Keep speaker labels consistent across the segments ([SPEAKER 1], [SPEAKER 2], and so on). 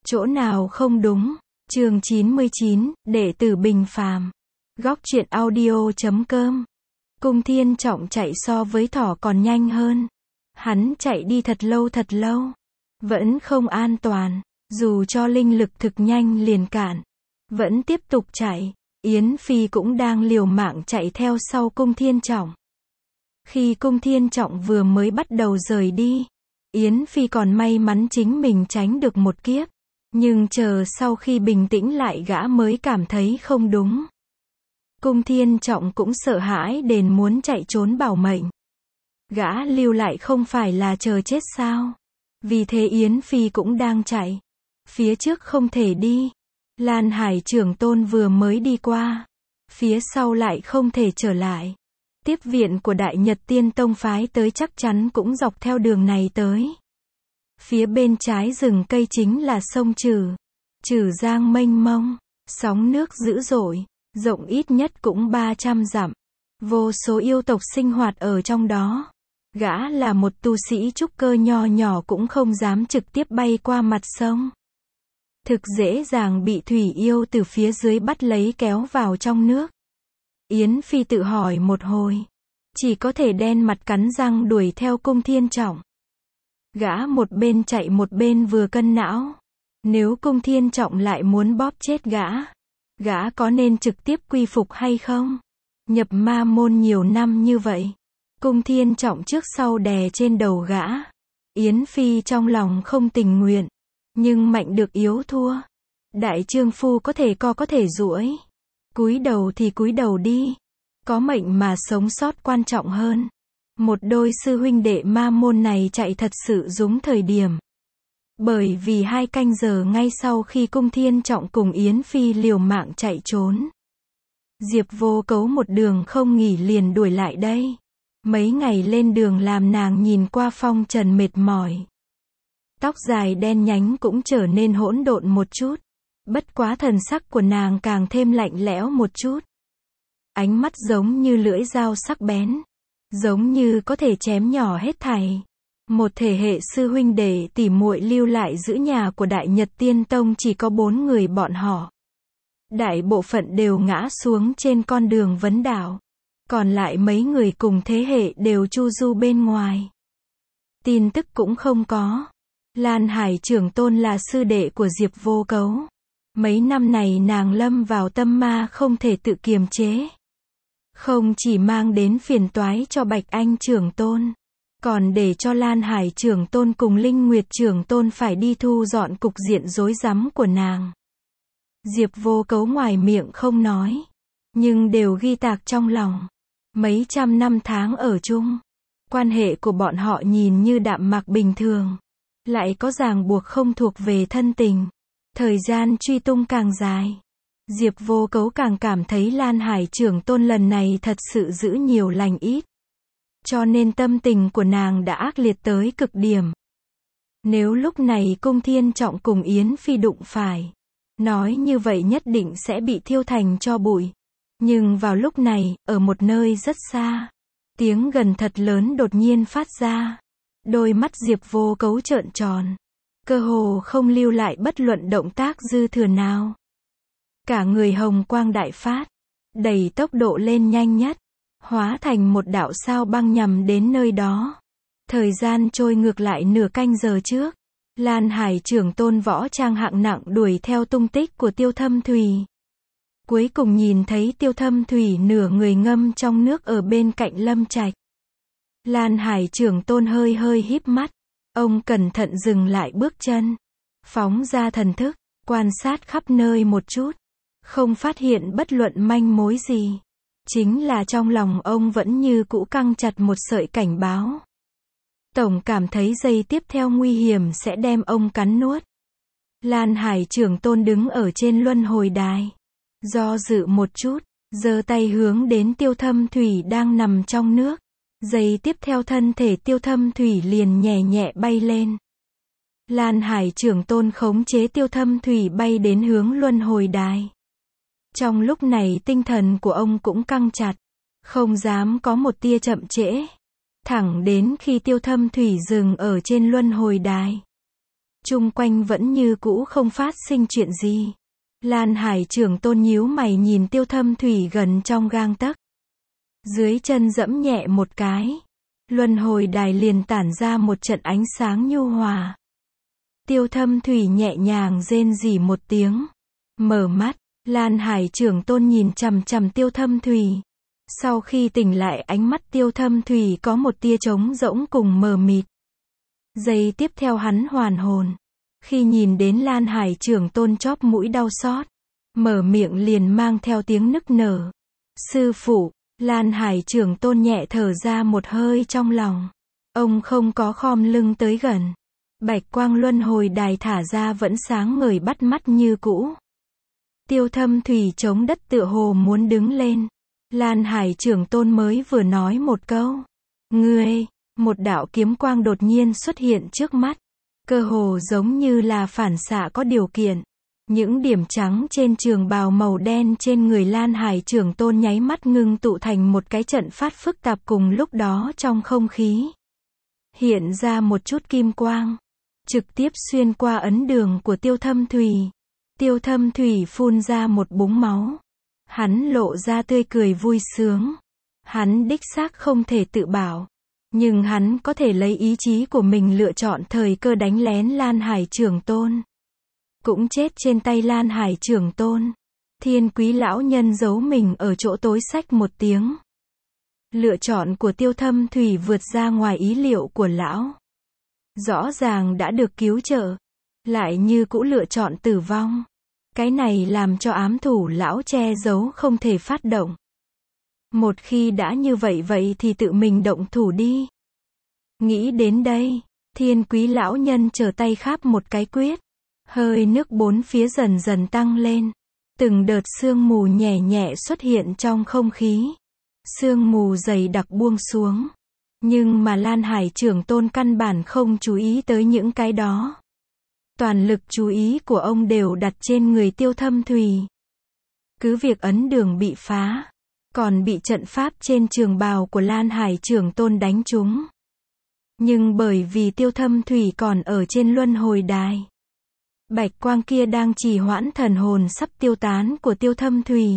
[SPEAKER 1] Chỗ nào không đúng? Chương 99, đệ tử Bình Phàm. Góc truyện audio.com. Cung Thiên Trọng chạy so với thỏ còn nhanh hơn. Hắn chạy đi thật lâu, vẫn không an toàn, dù cho linh lực thực nhanh liền cản, vẫn tiếp tục chạy. Yến Phi cũng đang liều mạng chạy theo sau Cung Thiên Trọng. Khi Cung Thiên Trọng vừa mới bắt đầu rời đi, Yến Phi còn may mắn chính mình tránh được một kiếp. Nhưng chờ sau khi bình tĩnh lại gã mới cảm thấy không đúng. Cung Thiên Trọng cũng sợ hãi đến muốn chạy trốn bảo mệnh. Gã lưu lại không phải là chờ chết sao? Vì thế Yến Phi cũng đang chạy. Phía trước không thể đi. Lan Hải trưởng tôn vừa mới đi qua. Phía sau lại không thể trở lại. Tiếp viện của Đại Nhật Tiên Tông phái tới chắc chắn cũng dọc theo đường này tới. Phía bên trái rừng cây chính là sông Trừ. Trừ Giang mênh mông, sóng nước dữ dội, rộng ít nhất cũng 300 dặm. Vô số yêu tộc sinh hoạt ở trong đó. Gã là một tu sĩ trúc cơ nho nhỏ cũng không dám trực tiếp bay qua mặt sông. Thực dễ dàng bị thủy yêu từ phía dưới bắt lấy kéo vào trong nước. Yến Phi tự hỏi một hồi. Chỉ có thể đen mặt cắn răng đuổi theo Cung Thiên Trọng. Gã một bên chạy một bên vừa cân não. Nếu Cung Thiên Trọng lại muốn bóp chết gã có nên trực tiếp quy phục hay không? Nhập ma môn nhiều năm như vậy. Cung Thiên Trọng trước sau đè trên đầu gã. Yến Phi trong lòng không tình nguyện. Nhưng mạnh được yếu thua. Đại trượng phu có thể co có thể duỗi. Cúi đầu thì cúi đầu đi. Có mệnh mà sống sót quan trọng hơn. Một đôi sư huynh đệ ma môn này chạy thật sự đúng thời điểm. Bởi vì 2 canh giờ ngay sau khi Cung Thiên Trọng cùng Yến Phi liều mạng chạy trốn. Diệp Vô Cấu một đường không nghỉ liền đuổi lại đây. Mấy ngày lên đường làm nàng nhìn qua phong trần mệt mỏi. Tóc dài đen nhánh cũng trở nên hỗn độn một chút. Bất quá thần sắc của nàng càng thêm lạnh lẽo một chút. Ánh mắt giống như lưỡi dao sắc bén. Giống như có thể chém nhỏ hết thảy. Một thể hệ sư huynh đệ tỉ muội lưu lại giữ nhà của Đại Nhật Tiên Tông chỉ có 4 người bọn họ. Đại bộ phận đều ngã xuống trên con đường vấn đạo. Còn lại mấy người cùng thế hệ đều chu du bên ngoài. Tin tức cũng không có. Lan Hải trưởng tôn là sư đệ của Diệp Vô Cấu. Mấy năm này nàng lâm vào tâm ma không thể tự kiềm chế. Không chỉ mang đến phiền toái cho Bạch Anh trưởng tôn, còn để cho Lan Hải trưởng tôn cùng Linh Nguyệt trưởng tôn phải đi thu dọn cục diện rối rắm của nàng. Diệp Vô Cấu ngoài miệng không nói, nhưng đều ghi tạc trong lòng. Mấy trăm năm tháng ở chung, quan hệ của bọn họ nhìn như đạm mạc bình thường, lại có ràng buộc không thuộc về thân tình. Thời gian truy tung càng dài, Diệp Vô Cấu càng cảm thấy Lan Hải trưởng tôn lần này thật sự giữ nhiều lành ít. Cho nên tâm tình của nàng đã ác liệt tới cực điểm. Nếu lúc này Cung Thiên Trọng cùng Yến Phi đụng phải, nói như vậy nhất định sẽ bị thiêu thành tro bụi. Nhưng vào lúc này, ở một nơi rất xa, tiếng gần thật lớn đột nhiên phát ra. Đôi mắt Diệp Vô Cấu trợn tròn. Cơ hồ không lưu lại bất luận động tác dư thừa nào. Cả người hồng quang đại phát, đẩy tốc độ lên nhanh nhất, hóa thành một đạo sao băng nhằm đến nơi đó. Thời gian trôi ngược lại nửa canh giờ trước. Lan Hải trưởng tôn võ trang hạng nặng đuổi theo tung tích của Tiêu Thâm Thùy. Cuối cùng nhìn thấy Tiêu Thâm Thùy nửa người ngâm trong nước ở bên cạnh Lâm Trạch. Lan Hải trưởng tôn hơi híp mắt. Ông cẩn thận dừng lại bước chân. Phóng ra thần thức, quan sát khắp nơi một chút. Không phát hiện bất luận manh mối gì. Chính là trong lòng ông vẫn như cũ căng chặt một sợi cảnh báo. Tổng cảm thấy giây tiếp theo nguy hiểm sẽ đem ông cắn nuốt. Lan Hải trưởng tôn đứng ở trên luân hồi đài. Do dự một chút, giơ tay hướng đến Tiêu Thâm Thủy đang nằm trong nước. Giây tiếp theo thân thể Tiêu Thâm Thủy liền nhẹ nhẹ bay lên. Lan Hải trưởng tôn khống chế Tiêu Thâm Thủy bay đến hướng luân hồi đài. Trong lúc này tinh thần của ông cũng căng chặt, không dám có một tia chậm trễ. Thẳng đến khi Tiêu Thâm Thủy dừng ở trên luân hồi đài. Chung quanh vẫn như cũ không phát sinh chuyện gì. Lan Hải Trưởng Tôn nhíu mày nhìn Tiêu Thâm Thủy gần trong gang tấc. Dưới chân giẫm nhẹ một cái. Luân hồi đài liền tản ra một trận ánh sáng nhu hòa. Tiêu Thâm Thủy nhẹ nhàng rên rỉ một tiếng. Mở mắt, Lan Hải Trưởng Tôn nhìn chằm chằm Tiêu Thâm Thủy. Sau khi tỉnh lại ánh mắt Tiêu Thâm Thủy có một tia trống rỗng cùng mờ mịt. Giây tiếp theo hắn hoàn hồn. Khi nhìn đến Lan Hải Trưởng Tôn chóp mũi đau xót. Mở miệng liền mang theo tiếng nức nở. Sư phụ, Lan Hải Trưởng Tôn nhẹ thở ra một hơi trong lòng. Ông không có khom lưng tới gần. Bạch quang luân hồi đài thả ra vẫn sáng ngời bắt mắt như cũ. Tiêu Thâm Thủy chống đất tựa hồ muốn đứng lên. Lan Hải Trưởng Tôn mới vừa nói một câu. Ngươi, một đạo kiếm quang đột nhiên xuất hiện trước mắt. Cơ hồ giống như là phản xạ có điều kiện. Những điểm trắng trên trường bào màu đen trên người Lan Hải Trưởng Tôn nháy mắt ngưng tụ thành một cái trận pháp phức tạp cùng lúc đó trong không khí. Hiện ra một chút kim quang. Trực tiếp xuyên qua ấn đường của Tiêu Thâm Thủy. Tiêu Thâm Thủy phun ra một búng máu. Hắn lộ ra tươi cười vui sướng. Hắn đích xác không thể tự bảo. Nhưng hắn có thể lấy ý chí của mình lựa chọn thời cơ đánh lén Lan Hải Trưởng Tôn. Cũng chết trên tay Lan Hải Trưởng Tôn. Thiên Quý lão nhân giấu mình ở chỗ tối xách một tiếng. Lựa chọn của Tiêu Thâm Thủy vượt ra ngoài ý liệu của lão. Rõ ràng đã được cứu trợ. Lại như cũ lựa chọn tử vong. Cái này làm cho ám thủ lão che giấu không thể phát động. Một khi đã như vậy thì tự mình động thủ đi. Nghĩ đến đây, Thiên Quý lão nhân trở tay kháp một cái quyết. Hơi nước bốn phía dần dần tăng lên. Từng đợt sương mù nhẹ nhẹ xuất hiện trong không khí. Sương mù dày đặc buông xuống. Nhưng mà Lan Hải Trưởng Tôn căn bản không chú ý tới những cái đó. Toàn lực chú ý của ông đều đặt trên người Tiêu Thâm Thủy. Cứ việc ấn đường bị phá, còn bị trận pháp trên trường bào của Lan Hải Trưởng Tôn đánh trúng. Nhưng bởi vì Tiêu Thâm Thủy còn ở trên luân hồi đài. Bạch quang kia đang trì hoãn thần hồn sắp tiêu tán của Tiêu Thâm Thủy.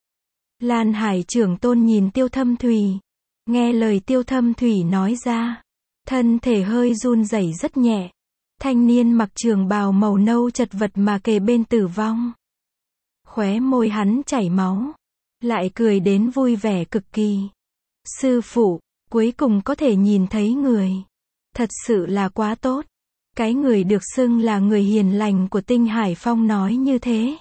[SPEAKER 1] Lan Hải Trưởng Tôn nhìn Tiêu Thâm Thủy. Nghe lời Tiêu Thâm Thủy nói ra. Thân thể hơi run rẩy rất nhẹ. Thanh niên mặc trường bào màu nâu chật vật mà kề bên tử vong. Khóe môi hắn chảy máu. Lại cười đến vui vẻ cực kỳ. Sư phụ, cuối cùng có thể nhìn thấy người. Thật sự là quá tốt. Cái người được xưng là người hiền lành của Tinh Hải Phong nói như thế.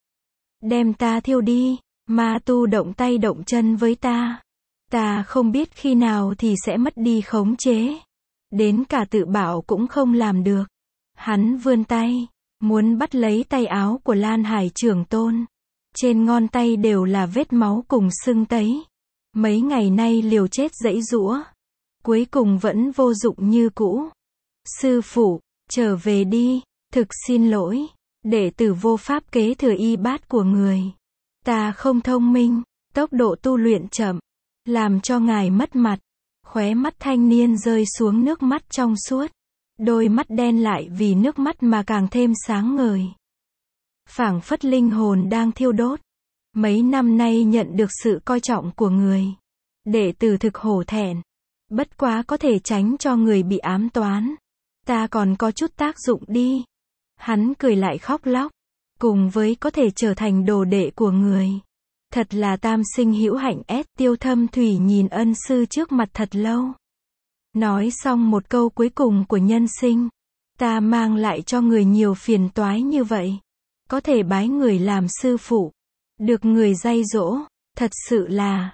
[SPEAKER 1] Đem ta thiêu đi, ma tu động tay động chân với ta. Ta không biết khi nào thì sẽ mất đi khống chế. Đến cả tự bảo cũng không làm được. Hắn vươn tay, muốn bắt lấy tay áo của Lan Hải Trưởng Tôn. Trên ngón tay đều là vết máu cùng sưng tấy. Mấy ngày nay liều chết giãy giũa. Cuối cùng vẫn vô dụng như cũ. Sư phụ, trở về đi, thực xin lỗi. Đệ tử vô pháp kế thừa y bát của người. Ta không thông minh, tốc độ tu luyện chậm. Làm cho ngài mất mặt. Khóe mắt thanh niên rơi xuống nước mắt trong suốt. Đôi mắt đen lại vì nước mắt mà càng thêm sáng ngời. Phảng phất linh hồn đang thiêu đốt. Mấy năm nay nhận được sự coi trọng của người. Đệ tử thực hổ thẹn. Bất quá có thể tránh cho người bị ám toán. Ta còn có chút tác dụng đi. Hắn cười lại khóc lóc. Cùng với có thể trở thành đồ đệ của người. Thật là tam sinh hữu hạnh S. Tiêu Thâm Thủy nhìn ân sư trước mặt thật lâu. Nói xong một câu cuối cùng của nhân sinh. Ta mang lại cho người nhiều phiền toái như vậy. Có thể bái người làm sư phụ. Được người dạy dỗ. Thật sự là,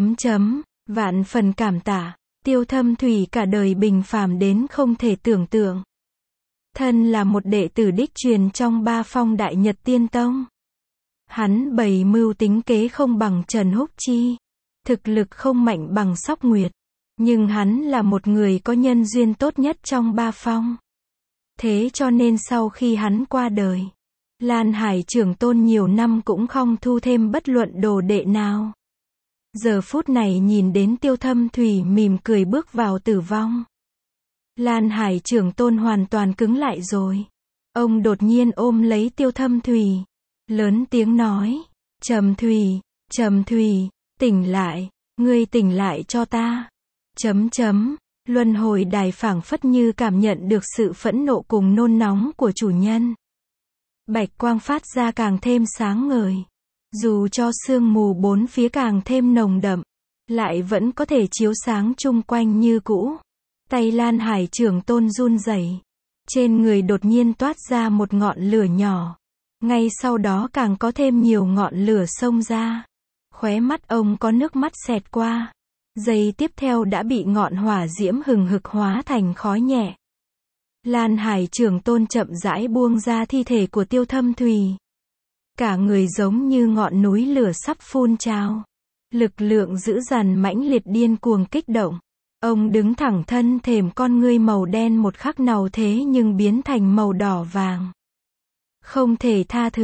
[SPEAKER 1] vạn phần cảm tạ. Tiêu Thâm Thủy cả đời bình phàm đến không thể tưởng tượng. Thân là một đệ tử đích truyền trong ba phong Đại Nhật Tiên Tông. Hắn bày mưu tính kế không bằng Trần Húc Chi. Thực lực không mạnh bằng Sóc Nguyệt. Nhưng hắn là một người có nhân duyên tốt nhất trong ba phong. Thế cho nên sau khi hắn qua đời, Lan Hải Trưởng Tôn nhiều năm cũng không thu thêm bất luận đồ đệ nào. Giờ phút này nhìn đến Tiêu Thâm Thủy mỉm cười bước vào tử vong. Lan Hải Trưởng Tôn hoàn toàn cứng lại rồi. Ông đột nhiên ôm lấy Tiêu Thâm Thùy, lớn tiếng nói, Trầm Thùy, tỉnh lại, ngươi tỉnh lại cho ta. Luân hồi đài phảng phất như cảm nhận được sự phẫn nộ cùng nôn nóng của chủ nhân. Bạch quang phát ra càng thêm sáng ngời. Dù cho sương mù bốn phía càng thêm nồng đậm, lại vẫn có thể chiếu sáng chung quanh như cũ. Tay Lan Hải Trưởng Tôn run rẩy, trên người đột nhiên toát ra một ngọn lửa nhỏ. Ngay sau đó càng có thêm nhiều ngọn lửa xông ra. Khóe mắt ông có nước mắt xẹt qua. Giây tiếp theo đã bị ngọn hỏa diễm hừng hực hóa thành khói nhẹ. Lan Hải Trưởng Tôn chậm rãi buông ra thi thể của Tiêu Thâm Thùy. Cả người giống như ngọn núi lửa sắp phun trào. Lực lượng dữ dằn mãnh liệt điên cuồng kích động. Ông đứng thẳng thân thềm, con ngươi màu đen một khắc nào thế nhưng biến thành màu đỏ vàng. Không thể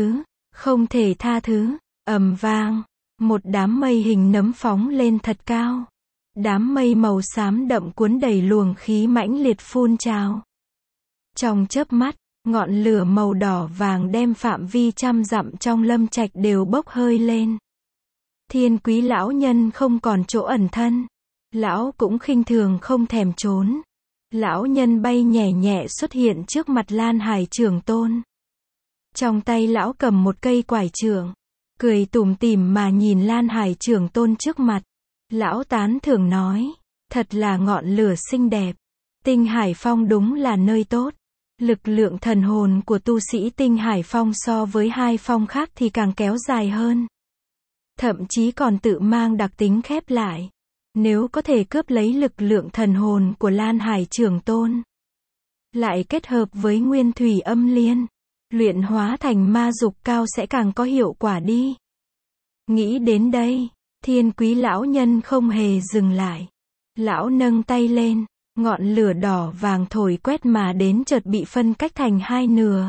[SPEAKER 1] tha thứ, ầm vang. Một đám mây hình nấm phóng lên thật cao. Đám mây màu xám đậm cuốn đầy luồng khí mãnh liệt phun trào. Trong chớp mắt, ngọn lửa màu đỏ vàng đem phạm vi trăm dặm trong lâm trạch đều bốc hơi lên. Thiên Quý lão nhân không còn chỗ ẩn thân. Lão cũng khinh thường không thèm trốn. Lão nhân bay nhẹ nhẹ xuất hiện trước mặt Lan Hải Trưởng Tôn. Trong tay lão cầm một cây quải trượng, cười tủm tỉm mà nhìn Lan Hải Trưởng Tôn trước mặt. Lão tán thưởng nói, thật là ngọn lửa xinh đẹp. Tinh Hải Phong đúng là nơi tốt. Lực lượng thần hồn của tu sĩ Tinh Hải Phong so với hai phong khác thì càng kéo dài hơn. Thậm chí còn tự mang đặc tính khép lại. Nếu có thể cướp lấy lực lượng thần hồn của Lan Hải Trưởng Tôn, lại kết hợp với Nguyên Thủy Âm Liên, luyện hóa thành ma dục cao sẽ càng có hiệu quả đi. Nghĩ đến đây, Thiên Quý lão nhân không hề dừng lại. Lão nâng tay lên, ngọn lửa đỏ vàng thổi quét mà đến chợt bị phân cách thành hai nửa.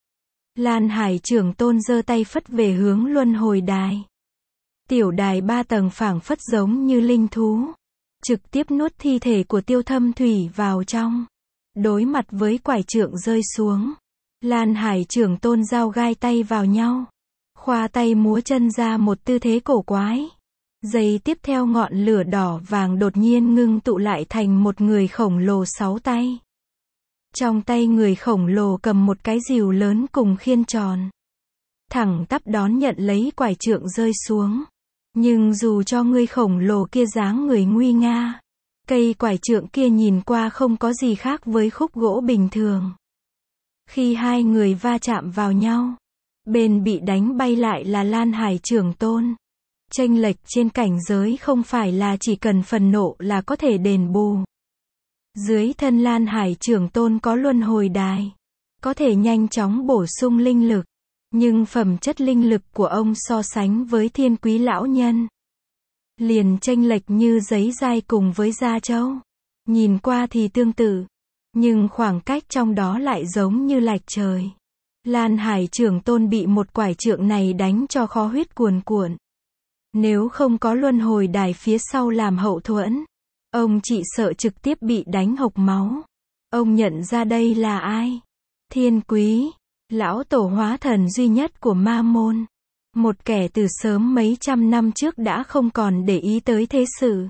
[SPEAKER 1] Lan Hải Trưởng Tôn giơ tay phất về hướng luân hồi đài. Tiểu đài 3 tầng phảng phất giống như linh thú, trực tiếp nuốt thi thể của Tiêu Thâm Thùy vào trong. Đối mặt với quải trượng rơi xuống, Lan Hải Trưởng Tôn giao gai tay vào nhau, khoa tay múa chân ra một tư thế cổ quái. Giây tiếp theo ngọn lửa đỏ vàng đột nhiên ngưng tụ lại thành một người khổng lồ 6 tay. Trong tay người khổng lồ cầm một cái rìu lớn cùng khiên tròn, thẳng tắp đón nhận lấy quải trượng rơi xuống. Nhưng dù cho người khổng lồ kia dáng người nguy nga, cây quải trượng kia nhìn qua không có gì khác với khúc gỗ bình thường. Khi hai người va chạm vào nhau, bên bị đánh bay lại là Lan Hải Trưởng Tôn. Chênh lệch trên cảnh giới không phải là chỉ cần phần nộ là có thể đền bù. Dưới thân Lan Hải Trưởng Tôn có luân hồi đài, có thể nhanh chóng bổ sung linh lực. Nhưng phẩm chất linh lực của ông so sánh với Thiên Quý lão nhân, liền chênh lệch như giấy dai cùng với da trâu. Nhìn qua thì tương tự, nhưng khoảng cách trong đó lại giống như lệch trời. Lan Hải Trưởng Tôn bị một quải trượng này đánh cho kho huyết cuồn cuộn. Nếu không có luân hồi đài phía sau làm hậu thuẫn, ông chỉ sợ trực tiếp bị đánh hộc máu. Ông nhận ra đây là ai? Thiên Quý, lão tổ hóa thần duy nhất của ma môn. Một kẻ từ sớm mấy trăm năm trước đã không còn để ý tới thế sự.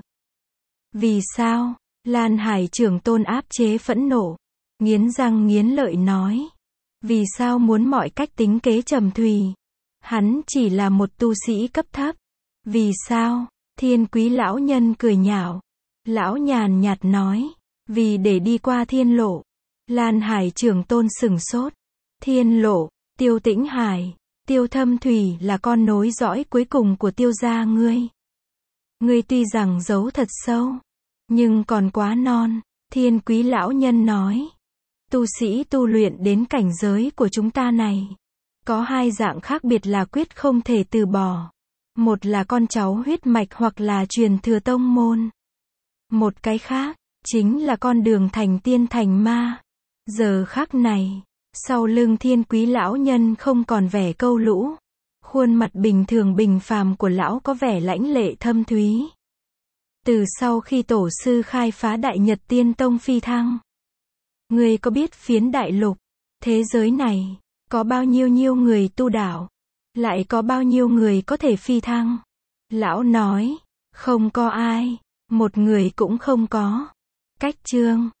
[SPEAKER 1] Vì sao? Lan Hải Trưởng Tôn áp chế phẫn nộ, nghiến răng nghiến lợi nói. Vì sao muốn mọi cách tính kế Trầm Thùy? Hắn chỉ là một tu sĩ cấp thấp. Vì sao? Thiên Quý lão nhân cười nhạo. Lão nhàn nhạt nói. Vì để đi qua thiên lộ. Lan Hải Trưởng Tôn sửng sốt. Thiên lộ, Tiêu Tĩnh Hải, Tiêu Thâm Thùy là con nối dõi cuối cùng của Tiêu gia ngươi. Ngươi tuy rằng giấu thật sâu, nhưng còn quá non. Thiên Quý lão nhân nói. Tu sĩ tu luyện đến cảnh giới của chúng ta này, có hai dạng khác biệt là quyết không thể từ bỏ. Một là con cháu huyết mạch hoặc là truyền thừa tông môn. Một cái khác, chính là con đường thành tiên thành ma. Giờ khắc này, sau lưng Thiên Quý lão nhân không còn vẻ câu lũ. Khuôn mặt bình thường bình phàm của lão có vẻ lãnh lệ thâm thúy. Từ sau khi tổ sư khai phá Đại Nhật Tiên Tông phi thăng, ngươi có biết phiến đại lục Thế giới này, có bao nhiêu người tu đạo, lại có bao nhiêu người có thể phi thăng? Lão nói, không có ai, một người cũng không có. Cách chương